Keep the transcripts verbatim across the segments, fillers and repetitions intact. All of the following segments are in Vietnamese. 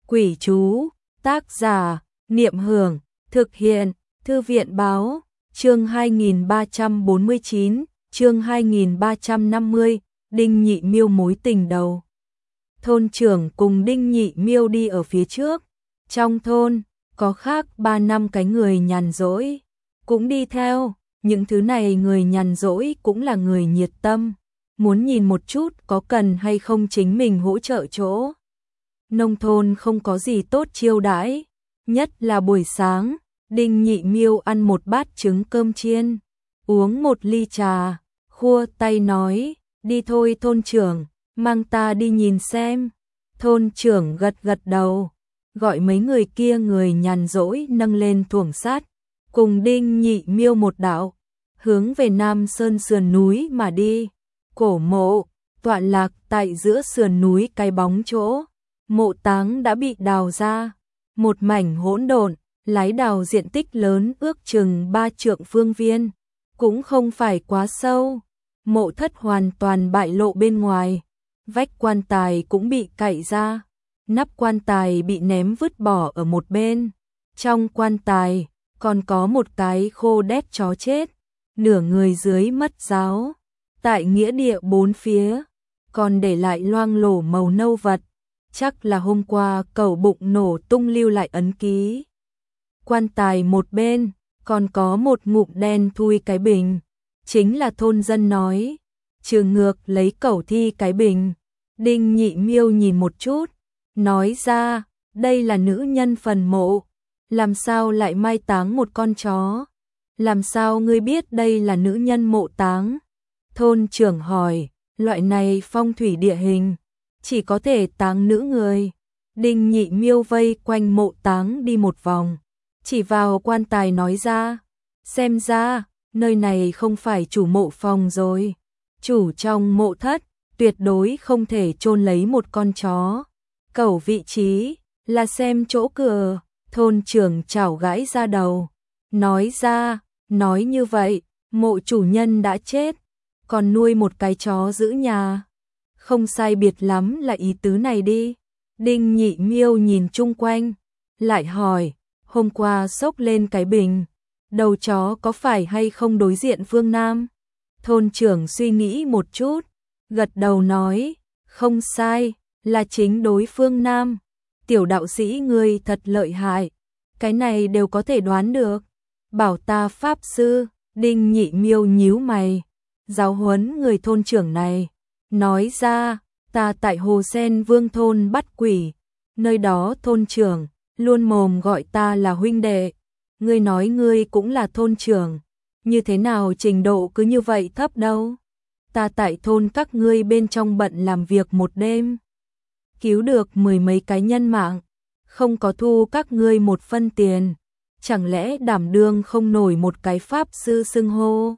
Quỷ chú, tác giả, Niệm Hưởng, thực hiện, Thư viện báo, chương hai nghìn ba trăm bốn mươi chín, chương hai nghìn ba trăm năm mươi, Đinh Nhị Miêu mối tình đầu. Thôn trưởng cùng Đinh Nhị Miêu đi ở phía trước, trong thôn, có khác ba năm cái người nhàn rỗi, cũng đi theo, những thứ này người nhàn rỗi cũng là người nhiệt tâm, muốn nhìn một chút có cần hay không chính mình hỗ trợ chỗ. Nông thôn không có gì tốt chiêu đãi, nhất là buổi sáng, Đinh Nhị Miêu ăn một bát trứng cơm chiên, uống một ly trà, khua tay nói, đi thôi thôn trưởng, mang ta đi nhìn xem. Thôn trưởng gật gật đầu, gọi mấy người kia người nhàn rỗi nâng lên thuồng sát, cùng Đinh Nhị Miêu một đạo, hướng về Nam Sơn sườn núi mà đi. Cổ mộ, tọa lạc tại giữa sườn núi cái bóng chỗ, mộ táng đã bị đào ra, một mảnh hỗn độn, lái đào diện tích lớn ước chừng ba trượng phương viên, cũng không phải quá sâu, mộ thất hoàn toàn bại lộ bên ngoài, vách quan tài cũng bị cạy ra, nắp quan tài bị ném vứt bỏ ở một bên, trong quan tài còn có một cái khô đét chó chết, nửa người dưới mất giáo, tại nghĩa địa bốn phía, còn để lại loang lổ màu nâu vật, chắc là hôm qua cẩu bụng nổ tung lưu lại ấn ký. Quan tài một bên, còn có một ngụm đen thui cái bình, chính là thôn dân nói, trừ ngược lấy cẩu thi cái bình. Đinh Nhị Miêu nhìn một chút, nói ra, đây là nữ nhân phần mộ, làm sao lại mai táng một con chó? Làm sao ngươi biết đây là nữ nhân mộ táng? Thôn trưởng hỏi, loại này phong thủy địa hình, chỉ có thể táng nữ người. Đinh Nhị Miêu vây quanh mộ táng đi một vòng, chỉ vào quan tài nói ra, xem ra, nơi này không phải chủ mộ phòng rồi. Chủ trong mộ thất, tuyệt đối không thể chôn lấy một con chó. Cẩu vị trí, là xem chỗ cửa. Thôn trưởng chảo gãi ra đầu, nói ra, nói như vậy, mộ chủ nhân đã chết, còn nuôi một cái chó giữ nhà. Không sai biệt lắm là ý tứ này đi. Đinh Nhị Miêu nhìn chung quanh, lại hỏi, hôm qua xốc lên cái bình, đầu chó có phải hay không đối diện phương Nam? Thôn trưởng suy nghĩ một chút, gật đầu nói, không sai, là chính đối phương Nam. Tiểu đạo sĩ ngươi thật lợi hại, cái này đều có thể đoán được. Bảo ta pháp sư. Đinh Nhị Miêu nhíu mày, giáo huấn người thôn trưởng này, nói ra, ta tại Hồ Sen Vương thôn bắt quỷ, nơi đó thôn trưởng luôn mồm gọi ta là huynh đệ. Ngươi nói ngươi cũng là thôn trưởng, như thế nào trình độ cứ như vậy thấp đâu? Ta tại thôn các ngươi bên trong bận làm việc một đêm, cứu được mười mấy cái nhân mạng, không có thu các ngươi một phân tiền, chẳng lẽ đảm đương không nổi một cái pháp sư xưng hô?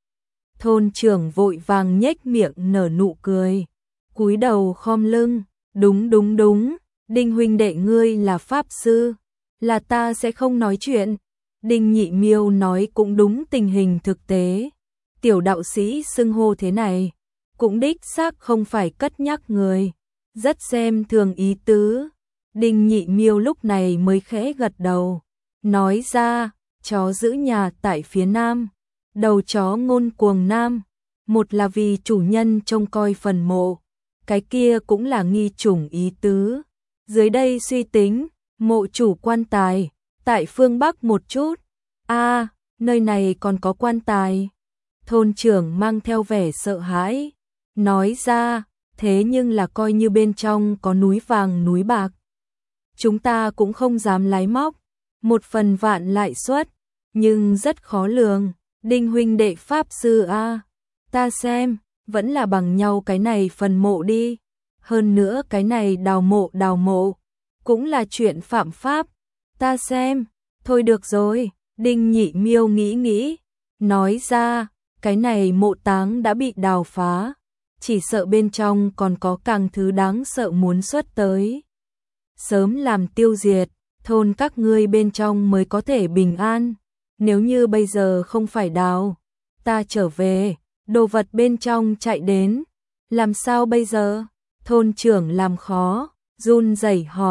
Thôn trưởng vội vàng nhếch miệng nở nụ cười, cúi đầu khom lưng, đúng đúng đúng, Đinh huynh đệ ngươi là pháp sư, là ta sẽ không nói chuyện. Đinh Nhị Miêu nói cũng đúng tình hình thực tế, tiểu đạo sĩ xưng hô thế này, cũng đích xác không phải cất nhắc người, rất xem thường ý tứ. Đinh Nhị Miêu lúc này mới khẽ gật đầu, nói ra, chó giữ nhà tại phía Nam, đầu chó ngôn cuồng Nam, một là vì chủ nhân trông coi phần mộ, cái kia cũng là nghi chủng ý tứ. Dưới đây suy tính, mộ chủ quan tài, tại phương Bắc một chút. A, à, nơi này còn có quan tài. Thôn trưởng mang theo vẻ sợ hãi, nói ra, thế nhưng là coi như bên trong có núi vàng núi bạc, chúng ta cũng không dám lái móc, một phần vạn lãi suất, nhưng rất khó lường. Đinh huynh đệ pháp sư a, à, ta xem, vẫn là bằng nhau cái này phần mộ đi, hơn nữa cái này đào mộ đào mộ, cũng là chuyện phạm pháp, ta xem, thôi được rồi. Đinh Nhị Miêu nghĩ nghĩ, nói ra, cái này mộ táng đã bị đào phá, chỉ sợ bên trong còn có càng thứ đáng sợ muốn xuất tới. Sớm làm tiêu diệt, thôn các ngươi bên trong mới có thể bình an, nếu như bây giờ không phải đào, ta trở về, đồ vật bên trong chạy đến, làm sao bây giờ? Thôn trưởng làm khó, run rẩy hỏi,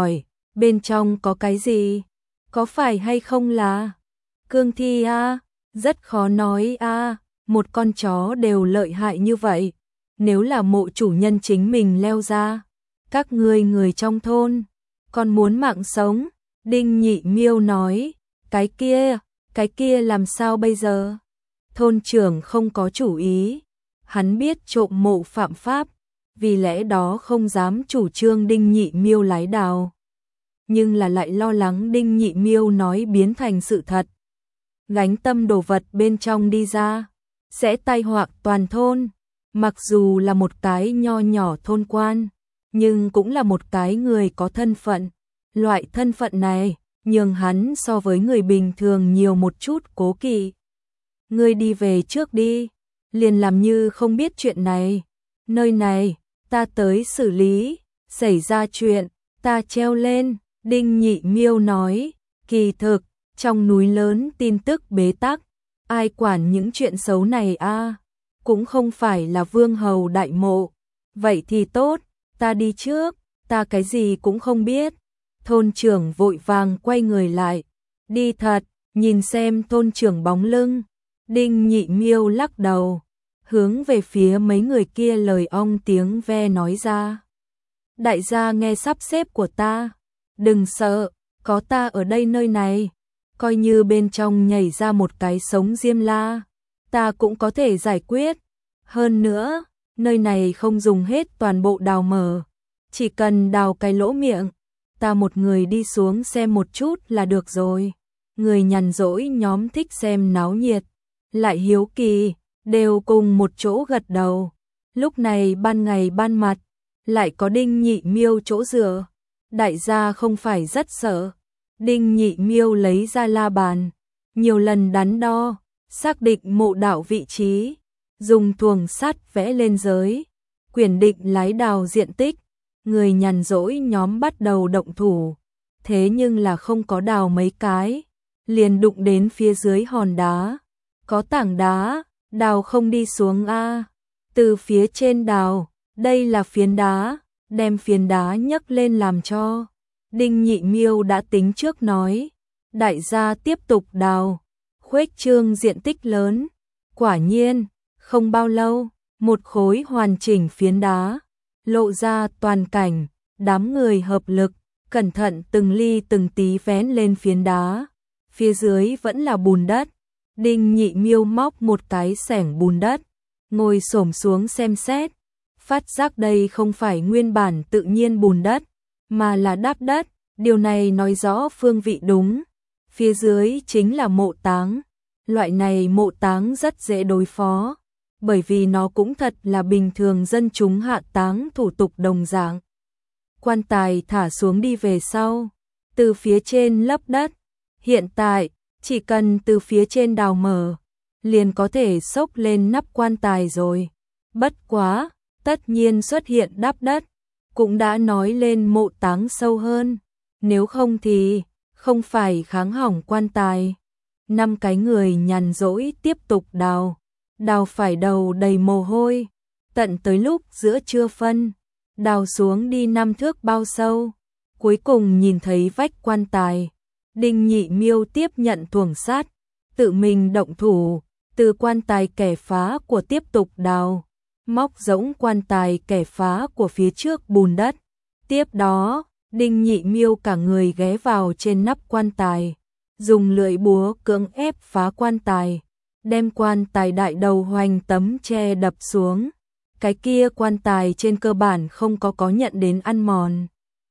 Bên trong có cái gì? Có phải hay không là cương thi a? Rất khó nói a, một con chó đều lợi hại như vậy, nếu là mộ chủ nhân chính mình leo ra, các ngươi người trong thôn còn muốn mạng sống. Đinh Nhị Miêu nói, cái kia, cái kia làm sao bây giờ? Thôn trưởng không có chủ ý, hắn biết trộm mộ phạm pháp, vì lẽ đó không dám chủ trương Đinh Nhị Miêu lái đào. Nhưng là lại lo lắng Đinh Nhị Miêu nói biến thành sự thật. Gánh tâm đồ vật bên trong đi ra, sẽ tai họa toàn thôn. Mặc dù là một cái nho nhỏ thôn quan, nhưng cũng là một cái người có thân phận. Loại thân phận này, nhường hắn so với người bình thường nhiều một chút cố kỵ. Ngươi đi về trước đi, liền làm như không biết chuyện này. Nơi này, ta tới xử lý, xảy ra chuyện, ta treo lên. Đinh Nhị Miêu nói, kỳ thực, trong núi lớn tin tức bế tắc, ai quản những chuyện xấu này a? Cũng không phải là vương hầu đại mộ. Vậy thì tốt, ta đi trước, ta cái gì cũng không biết. Thôn trưởng vội vàng quay người lại, đi thật, nhìn xem thôn trưởng bóng lưng. Đinh Nhị Miêu lắc đầu, hướng về phía mấy người kia lời ong tiếng ve nói ra. Đại gia nghe sắp xếp của ta, đừng sợ, có ta ở đây nơi này, coi như bên trong nhảy ra một cái sống diêm la, ta cũng có thể giải quyết. Hơn nữa, nơi này không dùng hết toàn bộ đào mở, chỉ cần đào cái lỗ miệng, ta một người đi xuống xem một chút là được rồi. Người nhàn rỗi nhóm thích xem náo nhiệt, lại hiếu kỳ, đều cùng một chỗ gật đầu. Lúc này ban ngày ban mặt, lại có Đinh Nhị Miêu chỗ dựa, đại gia không phải rất sợ. Đinh Nhị Miêu lấy ra la bàn, nhiều lần đắn đo, xác định mộ đạo vị trí, dùng thuồng sắt vẽ lên giới, quyển định lái đào diện tích. Người nhàn rỗi nhóm bắt đầu động thủ, thế nhưng là không có đào mấy cái, liền đụng đến phía dưới hòn đá. Có tảng đá, đào không đi xuống a. Từ phía trên đào, đây là phiến đá, đem phiến đá nhấc lên làm cho. Đinh Nhị Miêu đã tính trước nói, đại gia tiếp tục đào, khuếch trương diện tích lớn. Quả nhiên, không bao lâu, một khối hoàn chỉnh phiến đá lộ ra toàn cảnh. Đám người hợp lực, cẩn thận từng ly từng tí vén lên phiến đá. Phía dưới vẫn là bùn đất. Đinh Nhị Miêu móc một cái xẻng bùn đất, ngồi xổm xuống xem xét, phát giác đây không phải nguyên bản tự nhiên bùn đất, mà là đắp đất. Điều này nói rõ phương vị đúng. Phía dưới chính là mộ táng. Loại này mộ táng rất dễ đối phó, bởi vì nó cũng thật là bình thường dân chúng hạ táng thủ tục đồng dạng. Quan tài thả xuống đi về sau, từ phía trên lấp đất. Hiện tại, chỉ cần từ phía trên đào mở, liền có thể xốc lên nắp quan tài rồi. Bất quá, tất nhiên xuất hiện đắp đất, cũng đã nói lên mộ táng sâu hơn. Nếu không thì, không phải kháng hỏng quan tài. Năm cái người nhàn rỗi tiếp tục đào, đào phải đầu đầy mồ hôi. Tận tới lúc giữa trưa phân, đào xuống đi năm thước bao sâu, cuối cùng nhìn thấy vách quan tài. Đinh Nhị Miêu tiếp nhận thuồng sắt, tự mình động thủ, từ quan tài kẻ phá của tiếp tục đào, móc rỗng quan tài kẻ phá của phía trước bùn đất. Tiếp đó, Đinh Nhị Miêu cả người ghé vào trên nắp quan tài, dùng lưỡi búa cưỡng ép phá quan tài, đem quan tài đại đầu hoành tấm tre đập xuống. Cái kia quan tài trên cơ bản không có có nhận đến ăn mòn,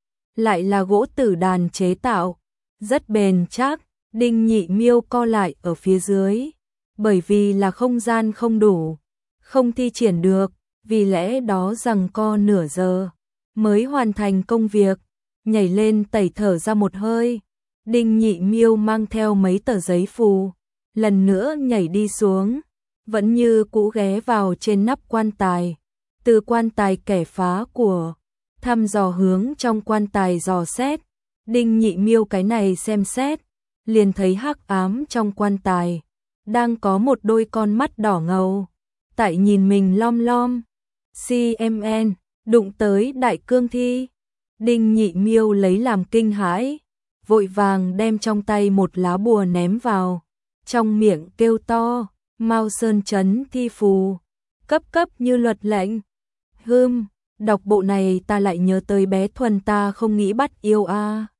lại là gỗ tử đàn chế tạo, rất bền chắc. Đinh Nhị Miêu co lại ở phía dưới, bởi vì là không gian không đủ, không thi triển được, vì lẽ đó giằng co nửa giờ mới hoàn thành công việc. Nhảy lên tẩy thở ra một hơi, Đinh Nhị Miêu mang theo mấy tờ giấy phù, lần nữa nhảy đi xuống, vẫn như cũ ghé vào trên nắp quan tài, từ quan tài kẻ phá của thăm dò hướng trong quan tài dò xét. Đinh Nhị Miêu cái này xem xét, liền thấy hắc ám trong quan tài, đang có một đôi con mắt đỏ ngầu, tại nhìn mình lom lom. xê em en, đụng tới đại cương thi. Đinh Nhị Miêu lấy làm kinh hãi, vội vàng đem trong tay một lá bùa ném vào, trong miệng kêu to, Mao Sơn Trấn thi phù, cấp cấp như luật lệnh. Hưm, đọc bộ này ta lại nhớ tới bé Thuần ta không nghĩ bắt yêu a. À.